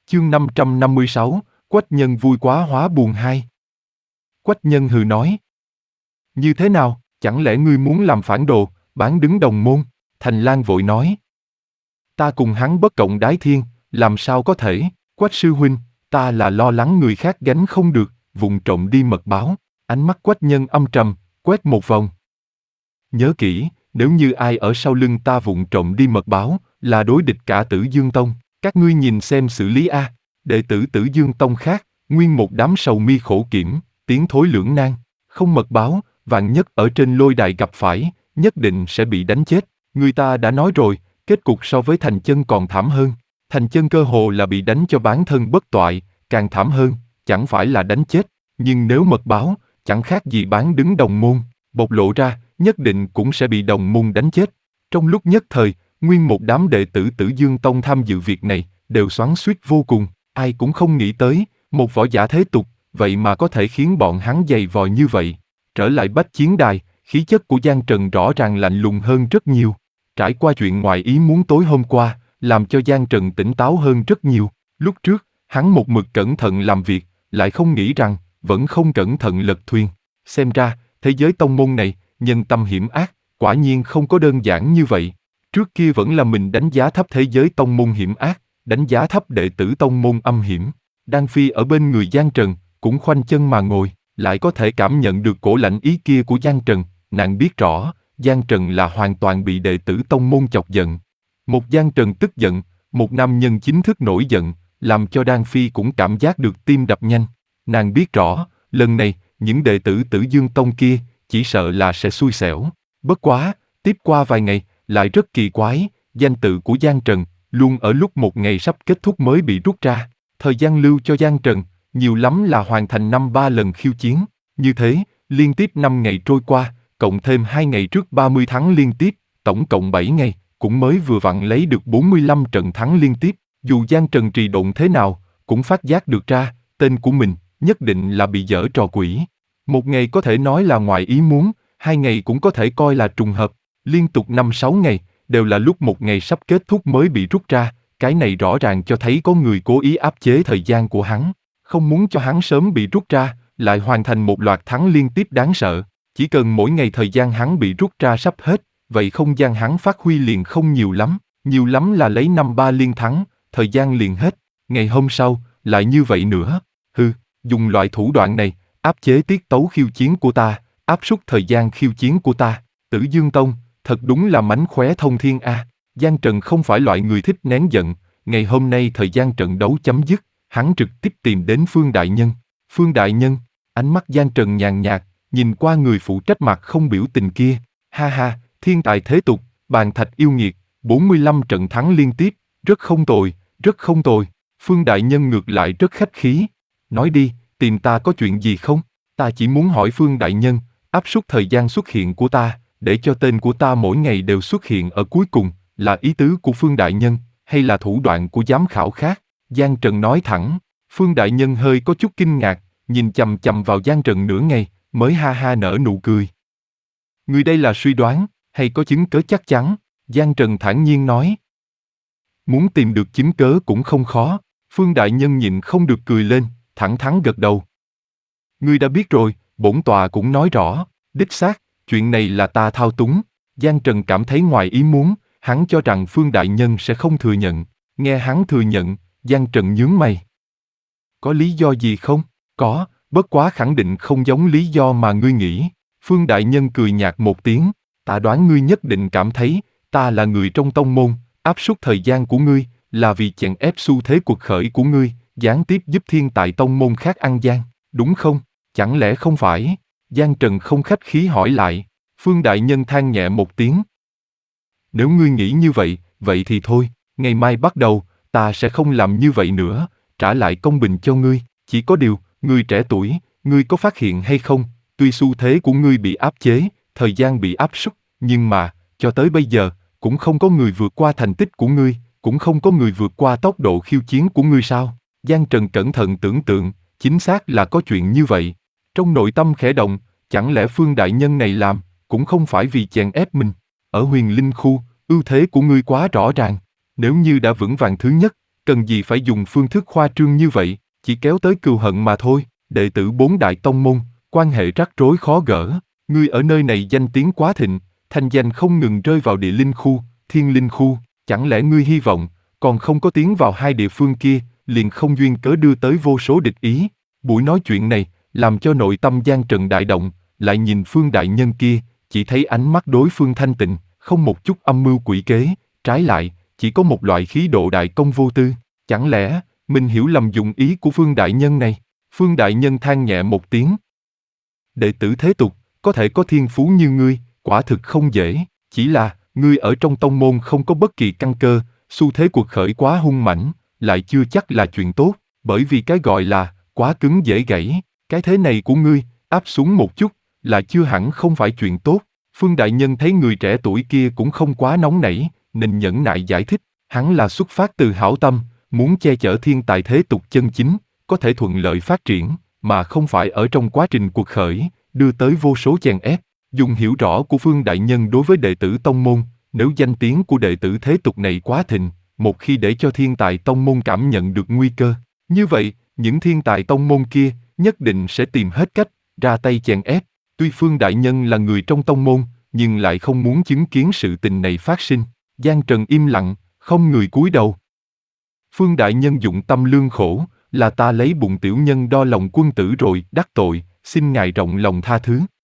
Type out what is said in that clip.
Chương 556, Quách Nhân vui quá hóa buồn hai. Quách Nhân hừ nói. Như thế nào, chẳng lẽ ngươi muốn làm phản đồ, bán đứng đồng môn? Thành Lang vội nói. Ta cùng hắn bất cộng đái thiên, làm sao có thể, Quách sư huynh, ta là lo lắng người khác gánh không được, vụng trộm đi mật báo. Ánh mắt Quách Nhân âm trầm, quét một vòng. Nhớ kỹ, nếu như ai ở sau lưng ta vụng trộm đi mật báo, là đối địch cả Tử Dương Tông, các ngươi nhìn xem xử lý a. Đệ tử Tử Dương Tông khác, nguyên một đám sầu mi khổ kiểm, tiến thối lưỡng nan, không mật báo, vạn nhất ở trên lôi đài gặp phải, nhất định sẽ bị đánh chết. Người ta đã nói rồi, kết cục so với Thành Chân còn thảm hơn. Thành Chân cơ hồ là bị đánh cho bán thân bất toại, càng thảm hơn, chẳng phải là đánh chết, nhưng nếu mật báo, chẳng khác gì bán đứng đồng môn, bộc lộ ra, nhất định cũng sẽ bị đồng môn đánh chết. Trong lúc nhất thời, nguyên một đám đệ tử Tử Dương Tông tham dự việc này, đều xoắn xuýt vô cùng, ai cũng không nghĩ tới, một võ giả thế tục, vậy mà có thể khiến bọn hắn dày vò như vậy. Trở lại bách chiến đài, khí chất của Giang Trần rõ ràng lạnh lùng hơn rất nhiều. Trải qua chuyện ngoài ý muốn tối hôm qua, làm cho Giang Trần tỉnh táo hơn rất nhiều. Lúc trước, hắn một mực cẩn thận làm việc, lại không nghĩ rằng, vẫn không cẩn thận lật thuyền. Xem ra, thế giới tông môn này, nhân tâm hiểm ác, quả nhiên không có đơn giản như vậy. Trước kia vẫn là mình đánh giá thấp thế giới tông môn hiểm ác, đánh giá thấp đệ tử tông môn âm hiểm. Đan Phi ở bên người Giang Trần, cũng khoanh chân mà ngồi, lại có thể cảm nhận được cổ lạnh ý kia của Giang Trần. Nàng biết rõ, Giang Trần là hoàn toàn bị đệ tử tông môn chọc giận. Một Giang Trần tức giận, một nam nhân chính thức nổi giận, làm cho Đan Phi cũng cảm giác được tim đập nhanh. Nàng biết rõ, lần này, những đệ tử Tử Dương Tông kia, chỉ sợ là sẽ xui xẻo. Bất quá, tiếp qua vài ngày, lại rất kỳ quái, danh tự của Giang Trần, luôn ở lúc một ngày sắp kết thúc mới bị rút ra. Thời gian lưu cho Giang Trần, nhiều lắm là hoàn thành 5-3 lần khiêu chiến. Như thế, liên tiếp 5 ngày trôi qua, cộng thêm 2 ngày trước 30 thắng liên tiếp, tổng cộng 7 ngày, cũng mới vừa vặn lấy được 45 trận thắng liên tiếp. Dù Giang Trần trì độn thế nào, cũng phát giác được ra, tên của mình, nhất định là bị dở trò quỷ. Một ngày có thể nói là ngoài ý muốn, 2 ngày cũng có thể coi là trùng hợp, liên tục 5-6 ngày, đều là lúc một ngày sắp kết thúc mới bị rút ra, cái này rõ ràng cho thấy có người cố ý áp chế thời gian của hắn, không muốn cho hắn sớm bị rút ra, lại hoàn thành một loạt thắng liên tiếp đáng sợ. Chỉ cần mỗi ngày thời gian hắn bị rút ra sắp hết, vậy không gian hắn phát huy liền không nhiều lắm là lấy 5-3 liên thắng, thời gian liền hết. Ngày hôm sau, lại như vậy nữa. Dùng loại thủ đoạn này, áp chế tiết tấu khiêu chiến của ta, áp suất thời gian khiêu chiến của ta. Tử Dương Tông, thật đúng là mánh khóe thông thiên a. Giang Trần không phải loại người thích nén giận, ngày hôm nay thời gian trận đấu chấm dứt, hắn trực tiếp tìm đến Phương Đại Nhân. Phương Đại Nhân, ánh mắt Giang Trần nhàn nhạt, nhìn qua người phụ trách mặt không biểu tình kia. Ha ha, thiên tài thế tục, bàn thạch yêu nghiệt, 45 trận thắng liên tiếp, rất không tồi, rất không tồi. Phương Đại Nhân ngược lại rất khách khí. Nói đi, tìm ta có chuyện gì không? Ta chỉ muốn hỏi Phương Đại Nhân, áp suất thời gian xuất hiện của ta, để cho tên của ta mỗi ngày đều xuất hiện ở cuối cùng, là ý tứ của Phương Đại Nhân, hay là thủ đoạn của giám khảo khác? Giang Trần nói thẳng. Phương Đại Nhân hơi có chút kinh ngạc, nhìn chằm chằm vào Giang Trần nửa ngày, mới ha ha nở nụ cười. Người đây là suy đoán, hay có chứng cớ chắc chắn? Giang Trần thản nhiên nói. Muốn tìm được chứng cớ cũng không khó. Phương Đại Nhân nhịn không được cười lên, thẳng thắn gật đầu. Ngươi đã biết rồi, bổn tọa cũng nói rõ, đích xác, chuyện này là ta thao túng. Giang Trần cảm thấy ngoài ý muốn, hắn cho rằng Phương Đại Nhân sẽ không thừa nhận. Nghe hắn thừa nhận, Giang Trần nhướng mày. Có lý do gì không? Có, bất quá khẳng định không giống lý do mà ngươi nghĩ. Phương Đại Nhân cười nhạt một tiếng, ta đoán ngươi nhất định cảm thấy, ta là người trong tông môn, áp suất thời gian của ngươi, là vì chèn ép xu thế cuộc khởi của ngươi, gián tiếp giúp thiên tài tông môn khác ăn gian, đúng không? Chẳng lẽ không phải? Giang Trần không khách khí hỏi lại. Phương Đại Nhân than nhẹ một tiếng. Nếu ngươi nghĩ như vậy, vậy thì thôi, ngày mai bắt đầu, ta sẽ không làm như vậy nữa, trả lại công bình cho ngươi. Chỉ có điều, ngươi trẻ tuổi, ngươi có phát hiện hay không, tuy xu thế của ngươi bị áp chế, thời gian bị áp suất, nhưng mà, cho tới bây giờ, cũng không có người vượt qua thành tích của ngươi, cũng không có người vượt qua tốc độ khiêu chiến của ngươi sao? Giang Trần cẩn thận tưởng tượng, chính xác là có chuyện như vậy. Trong nội tâm khẽ động, chẳng lẽ Phương Đại Nhân này làm, cũng không phải vì chèn ép mình. Ở Huyền Linh Khu, ưu thế của ngươi quá rõ ràng. Nếu như đã vững vàng thứ nhất, cần gì phải dùng phương thức khoa trương như vậy, chỉ kéo tới cừu hận mà thôi. Đệ tử 4 đại tông môn, quan hệ rắc rối khó gỡ. Ngươi ở nơi này danh tiếng quá thịnh, thanh danh không ngừng rơi vào địa linh khu, thiên linh khu. Chẳng lẽ ngươi hy vọng, còn không có tiến vào hai địa phương kia, liền không duyên cớ đưa tới vô số địch ý. Buổi nói chuyện này, làm cho nội tâm Giang Trần đại động, lại nhìn Phương đại nhân kia, chỉ thấy ánh mắt đối phương thanh tịnh, không một chút âm mưu quỷ kế, trái lại, chỉ có một loại khí độ đại công vô tư. Chẳng lẽ, mình hiểu lầm dụng ý của Phương đại nhân này? Phương đại nhân than nhẹ một tiếng. Đệ tử thế tục, có thể có thiên phú như ngươi, quả thực không dễ, chỉ là, ngươi ở trong tông môn không có bất kỳ căn cơ, xu thế cuộc khởi quá hung mãnh, lại chưa chắc là chuyện tốt, bởi vì cái gọi là, quá cứng dễ gãy, cái thế này của ngươi, áp xuống một chút, là chưa hẳn không phải chuyện tốt. Phương đại nhân thấy người trẻ tuổi kia cũng không quá nóng nảy, nên nhẫn nại giải thích, hắn là xuất phát từ hảo tâm, muốn che chở thiên tài thế tục chân chính, có thể thuận lợi phát triển, mà không phải ở trong quá trình cuộc khởi, đưa tới vô số chèn ép. Dùng hiểu rõ của Phương đại nhân đối với đệ tử tông môn, nếu danh tiếng của đệ tử thế tục này quá thịnh, một khi để cho thiên tài tông môn cảm nhận được nguy cơ, như vậy, những thiên tài tông môn kia nhất định sẽ tìm hết cách ra tay chèn ép. Tuy Phương đại nhân là người trong tông môn, nhưng lại không muốn chứng kiến sự tình này phát sinh. Giang Trần im lặng, không người cúi đầu. Phương đại nhân dụng tâm lương khổ, là ta lấy bụng tiểu nhân đo lòng quân tử rồi, đắc tội, xin ngài rộng lòng tha thứ.